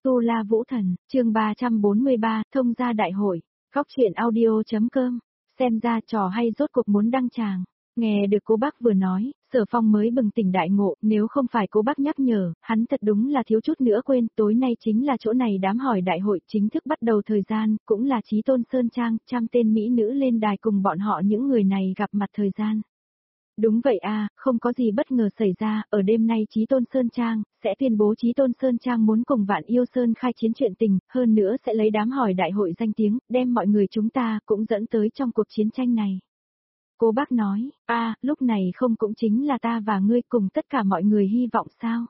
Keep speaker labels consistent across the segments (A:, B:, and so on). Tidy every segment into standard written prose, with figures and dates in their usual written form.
A: Tu La Vũ Thần, chương 343, thông gia đại hội, góc truyện audio.com, xem ra trò hay rốt cuộc muốn đăng tràng. Nghe được cô bác vừa nói, Sở Phong mới bừng tỉnh đại ngộ, nếu không phải cô bác nhắc nhở, hắn thật đúng là thiếu chút nữa quên, tối nay chính là chỗ này đám hỏi đại hội chính thức bắt đầu thời gian, cũng là Chí Tôn Sơn Trang, trăm tên mỹ nữ lên đài cùng bọn họ những người này gặp mặt thời gian. Đúng vậy à, không có gì bất ngờ xảy ra, ở đêm nay Chí Tôn Sơn Trang, sẽ tuyên bố Chí Tôn Sơn Trang muốn cùng Vạn Yêu Sơn khai chiến chuyện tình, hơn nữa sẽ lấy đám hỏi đại hội danh tiếng, đem mọi người chúng ta cũng dẫn tới trong cuộc chiến tranh này. Cô bác nói, lúc này không cũng chính là ta và ngươi cùng tất cả mọi người hy vọng sao?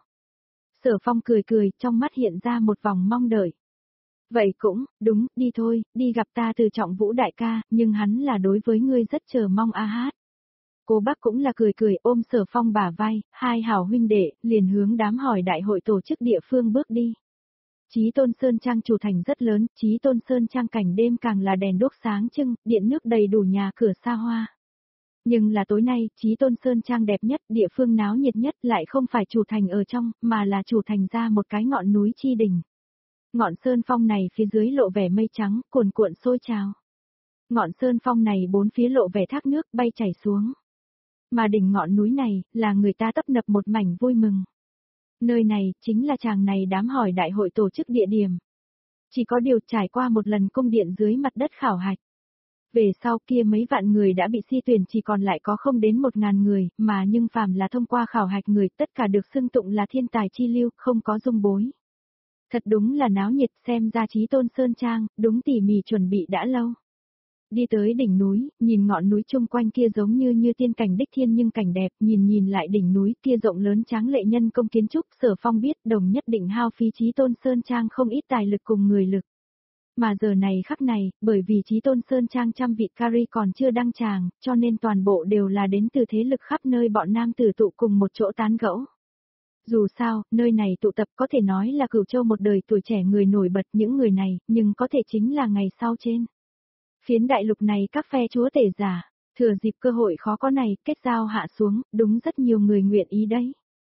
A: Sở Phong cười cười, trong mắt hiện ra một vòng mong đợi. Vậy cũng, đúng, đi thôi, đi gặp ta Từ Trọng Vũ đại ca, nhưng hắn là đối với ngươi rất chờ mong hát. Cô bác cũng là cười cười ôm Sở Phong bả vai, hai hảo huynh đệ, liền hướng đám hỏi đại hội tổ chức địa phương bước đi. Chí Tôn Sơn Trang chủ thành rất lớn, Chí Tôn Sơn Trang cảnh đêm càng là đèn đuốc sáng trưng, điện nước đầy đủ nhà cửa xa hoa. Nhưng là tối nay, Chí Tôn Sơn Trang đẹp nhất, địa phương náo nhiệt nhất lại không phải chủ thành ở trong, mà là chủ thành ra một cái ngọn núi chi đỉnh. Ngọn sơn phong này phía dưới lộ vẻ mây trắng, cuồn cuộn sôi trào. Ngọn sơn phong này bốn phía lộ vẻ thác nước bay chảy xuống. Mà đỉnh ngọn núi này, là người ta tấp nập một mảnh vui mừng. Nơi này, chính là chàng này đám hỏi đại hội tổ chức địa điểm. Chỉ có điều trải qua một lần cung điện dưới mặt đất khảo hạch. Về sau kia mấy vạn người đã bị si tuyển chỉ còn lại có không đến 1.000 người, mà nhưng phàm là thông qua khảo hạch người tất cả được xưng tụng là thiên tài chi lưu, không có dung bối. Thật đúng là náo nhiệt, xem ra Chí Tôn Sơn Trang, đúng tỉ mỉ chuẩn bị đã lâu. Đi tới đỉnh núi, nhìn ngọn núi chung quanh kia giống như tiên cảnh đích thiên nhưng cảnh đẹp, nhìn lại đỉnh núi kia rộng lớn tráng lệ nhân công kiến trúc, Sở Phong biết đồng nhất định hao phí Chí Tôn Sơn Trang không ít tài lực cùng người lực. Mà giờ này khắc này, bởi vì Chí Tôn Sơn Trang trăm vị carry còn chưa đăng tràng, cho nên toàn bộ đều là đến từ thế lực khắp nơi bọn nam tử tụ cùng một chỗ tán gẫu. Dù sao, nơi này tụ tập có thể nói là Cửu Châu một đời tuổi trẻ người nổi bật những người này, nhưng có thể chính là ngày sau trên. Phiến đại lục này các phe chúa tể giả, thừa dịp cơ hội khó có này, kết giao hạ xuống, đúng rất nhiều người nguyện ý đấy.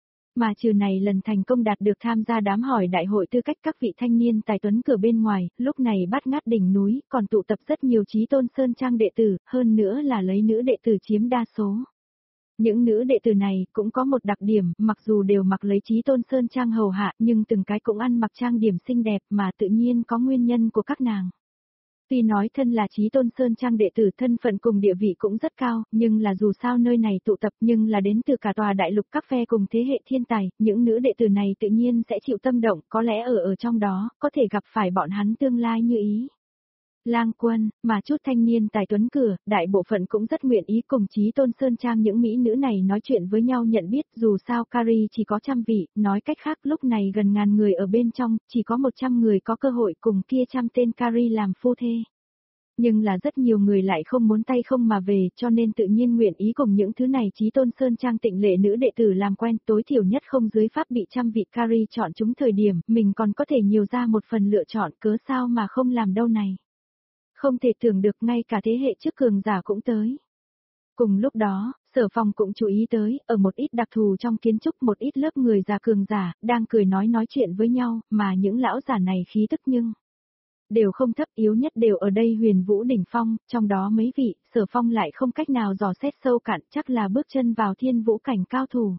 A: Mà trừ này lần thành công đạt được tham gia đám hỏi đại hội tư cách các vị thanh niên tài tuấn cửa bên ngoài, lúc này bát ngát đỉnh núi, còn tụ tập rất nhiều Chí Tôn Sơn Trang đệ tử, hơn nữa là lấy nữ đệ tử chiếm đa số. Những nữ đệ tử này cũng có một đặc điểm, mặc dù đều mặc lấy Chí Tôn Sơn Trang hầu hạ, nhưng từng cái cũng ăn mặc trang điểm xinh đẹp mà tự nhiên có nguyên nhân của các nàng. Tuy nói thân là Chí Tôn Sơn Trang đệ tử thân phận cùng địa vị cũng rất cao, nhưng là dù sao nơi này tụ tập nhưng là đến từ cả tòa đại lục các phe cùng thế hệ thiên tài, những nữ đệ tử này tự nhiên sẽ chịu tâm động, có lẽ ở trong đó, có thể gặp phải bọn hắn tương lai như ý. Lang Quân, mà chút thanh niên tài tuấn cửa, đại bộ phận cũng rất nguyện ý cùng Chí Tôn Sơn Trang những mỹ nữ này nói chuyện với nhau nhận biết, dù sao carry chỉ có 100 vị, nói cách khác lúc này gần ngàn người ở bên trong, chỉ có 100 người có cơ hội cùng kia 100 tên carry làm phu thê. Nhưng là rất nhiều người lại không muốn tay không mà về, cho nên tự nhiên nguyện ý cùng những thứ này Chí Tôn Sơn Trang tịnh lệ nữ đệ tử làm quen, tối thiểu nhất không dưới pháp bị 100 vị carry chọn chúng thời điểm, mình còn có thể nhiều ra một phần lựa chọn, cớ sao mà không làm đâu này. Không thể tưởng được ngay cả thế hệ trước cường giả cũng tới. Cùng lúc đó, Sở Phong cũng chú ý tới, ở một ít đặc thù trong kiến trúc một ít lớp người già cường giả, đang cười nói chuyện với nhau, mà những lão giả này khí tức nhưng đều không thấp, yếu nhất đều ở đây Huyền Vũ đỉnh phong, trong đó mấy vị, Sở Phong lại không cách nào dò xét sâu cạn, chắc là bước chân vào thiên vũ cảnh cao thủ.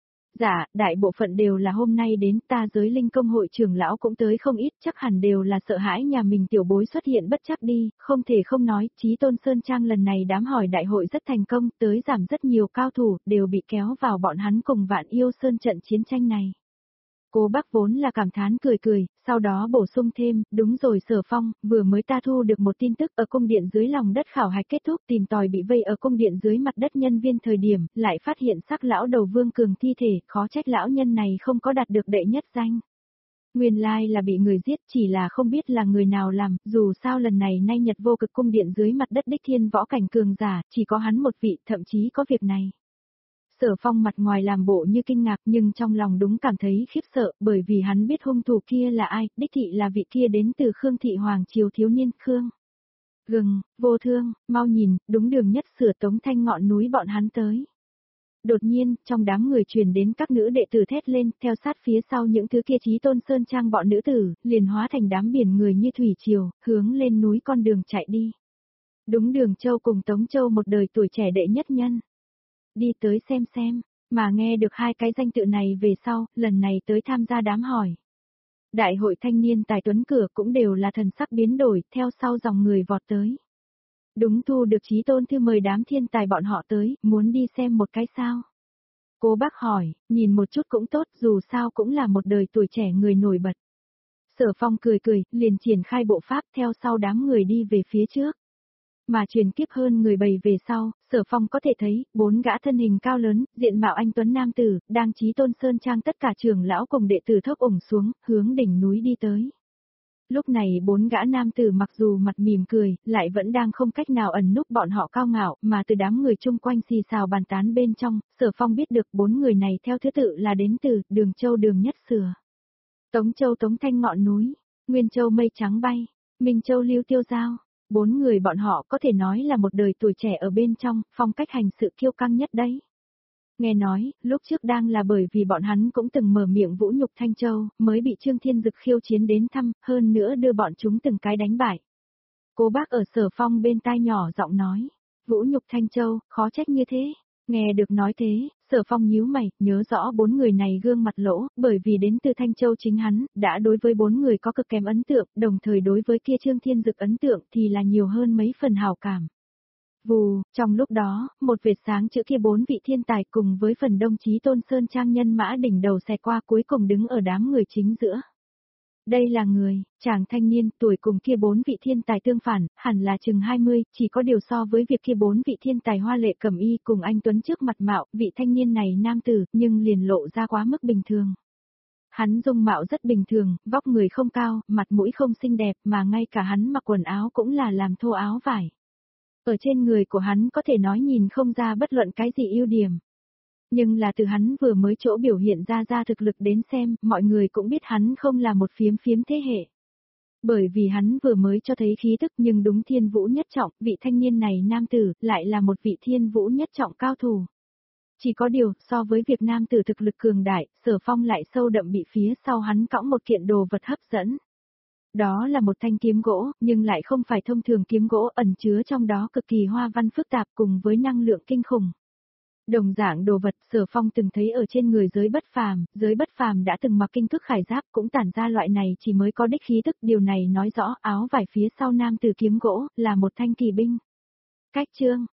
A: Dạ, đại bộ phận đều là hôm nay đến, ta Giới Linh Công hội trưởng lão cũng tới không ít, chắc hẳn đều là sợ hãi nhà mình tiểu bối xuất hiện bất chắc đi, không thể không nói, Chí Tôn Sơn Trang lần này đám hỏi đại hội rất thành công, tới giảm rất nhiều cao thủ, đều bị kéo vào bọn hắn cùng Vạn Yêu Sơn trận chiến tranh này. Cô bác vốn là cảm thán cười, sau đó bổ sung thêm, đúng rồi Sở Phong, vừa mới ta thu được một tin tức ở cung điện dưới lòng đất khảo hạch kết thúc tìm tòi bị vây ở cung điện dưới mặt đất nhân viên thời điểm, lại phát hiện xác lão đầu Vương Cường thi thể, khó trách lão nhân này không có đạt được đệ nhất danh. Nguyên lai là bị người giết, chỉ là không biết là người nào làm, dù sao lần này nay Nhật vô cực cung điện dưới mặt đất đích thiên võ cảnh cường giả, chỉ có hắn một vị, thậm chí có việc này. Sở Phong mặt ngoài làm bộ như kinh ngạc nhưng trong lòng đúng cảm thấy khiếp sợ, bởi vì hắn biết hung thủ kia là ai, đích thị là vị kia đến từ Khương thị Hoàng triều thiếu niên Khương. Vô Thương, mau nhìn, đúng đường nhất sửa Tống Thanh ngọn núi bọn hắn tới. Đột nhiên, trong đám người truyền đến các nữ đệ tử thét lên, theo sát phía sau những thứ kia Chí Tôn Sơn Trang bọn nữ tử, liền hóa thành đám biển người như thủy triều, hướng lên núi con đường chạy đi. Đúng Đường Châu cùng Tống Châu một đời tuổi trẻ đệ nhất nhân. Đi tới xem, mà nghe được hai cái danh tự này về sau, lần này tới tham gia đám hỏi. Đại hội thanh niên tài tuấn cửa cũng đều là thần sắc biến đổi, theo sau dòng người vọt tới. Đúng thu được Chí Tôn thư mời đám thiên tài bọn họ tới, muốn đi xem một cái sao. Cố Bác hỏi, nhìn một chút cũng tốt, dù sao cũng là một đời tuổi trẻ người nổi bật. Sở Phong cười, liền triển khai bộ pháp theo sau đám người đi về phía trước. Mà truyền kiếp hơn người bầy về sau, Sở Phong có thể thấy, 4 gã thân hình cao lớn, diện mạo anh tuấn nam tử, đang Chí Tôn Sơn Trang tất cả trưởng lão cùng đệ tử thốc ủng xuống, hướng đỉnh núi đi tới. Lúc này 4 gã nam tử mặc dù mặt mỉm cười, lại vẫn đang không cách nào ẩn núp bọn họ cao ngạo, mà từ đám người chung quanh xì xào bàn tán bên trong, Sở Phong biết được 4 người này theo thứ tự là đến từ Đường Châu Đường Nhất Sửa, Tống Châu Tống Thanh Ngọn Núi, Nguyên Châu Mây Trắng Bay, Minh Châu Lưu Tiêu Giao. 4 người bọn họ có thể nói là một đời tuổi trẻ ở bên trong, phong cách hành sự kiêu căng nhất đấy. Nghe nói, lúc trước đang là bởi vì bọn hắn cũng từng mở miệng vũ nhục Thanh Châu, mới bị Trương Thiên Dực khiêu chiến đến thăm, hơn nữa đưa bọn chúng từng cái đánh bại. Cố Bác ở Sở Phong bên tai nhỏ giọng nói, vũ nhục Thanh Châu, khó trách như thế. Nghe được nói thế, Sở Phong nhíu mày, nhớ rõ 4 người này gương mặt lỗ, bởi vì đến từ Thanh Châu chính hắn, đã đối với 4 người có cực kém ấn tượng, đồng thời đối với kia Trương Thiên Dực ấn tượng thì là nhiều hơn mấy phần hào cảm. Vù, trong lúc đó, một vệt sáng chữ kia 4 vị thiên tài cùng với phần đông Chí Tôn Sơn Trang nhân mã đỉnh đầu xẹt qua cuối cùng đứng ở đám người chính giữa. Đây là người, chàng thanh niên, tuổi cùng kia 4 vị thiên tài tương phản, hẳn là chừng 20, chỉ có điều so với việc kia 4 vị thiên tài hoa lệ cẩm y cùng anh Tuấn trước mặt mạo, vị thanh niên này nam tử, nhưng liền lộ ra quá mức bình thường. Hắn dung mạo rất bình thường, vóc người không cao, mặt mũi không xinh đẹp, mà ngay cả hắn mặc quần áo cũng là làm thô áo vải. Ở trên người của hắn có thể nói nhìn không ra bất luận cái gì ưu điểm. Nhưng là từ hắn vừa mới chỗ biểu hiện ra thực lực đến xem, mọi người cũng biết hắn không là một phiếm thế hệ. Bởi vì hắn vừa mới cho thấy khí tức nhưng đúng thiên vũ nhất trọng, vị thanh niên này nam tử, lại là một vị thiên vũ nhất trọng cao thủ. Chỉ có điều, so với việc nam tử thực lực cường đại, Sở Phong lại sâu đậm bị phía sau hắn cõng một kiện đồ vật hấp dẫn. Đó là một thanh kiếm gỗ, nhưng lại không phải thông thường kiếm gỗ, ẩn chứa trong đó cực kỳ hoa văn phức tạp cùng với năng lượng kinh khủng. Đồng dạng đồ vật Sở Phong từng thấy ở trên người giới bất phàm đã từng mặc kinh thức khải giáp cũng tản ra loại này chỉ mới có đích khí tức, điều này nói rõ áo vải phía sau nam tử kiếm gỗ là một thanh kỳ binh. Cách chương